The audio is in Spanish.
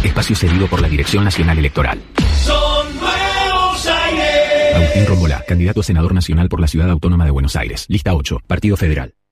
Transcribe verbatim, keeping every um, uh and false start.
Espacio cedido por la Dirección Nacional Electoral. Son Nuevos Aires. Agustín Rombolá, candidato a senador nacional por la Ciudad Autónoma de Buenos Aires. Lista ocho, Partido Federal.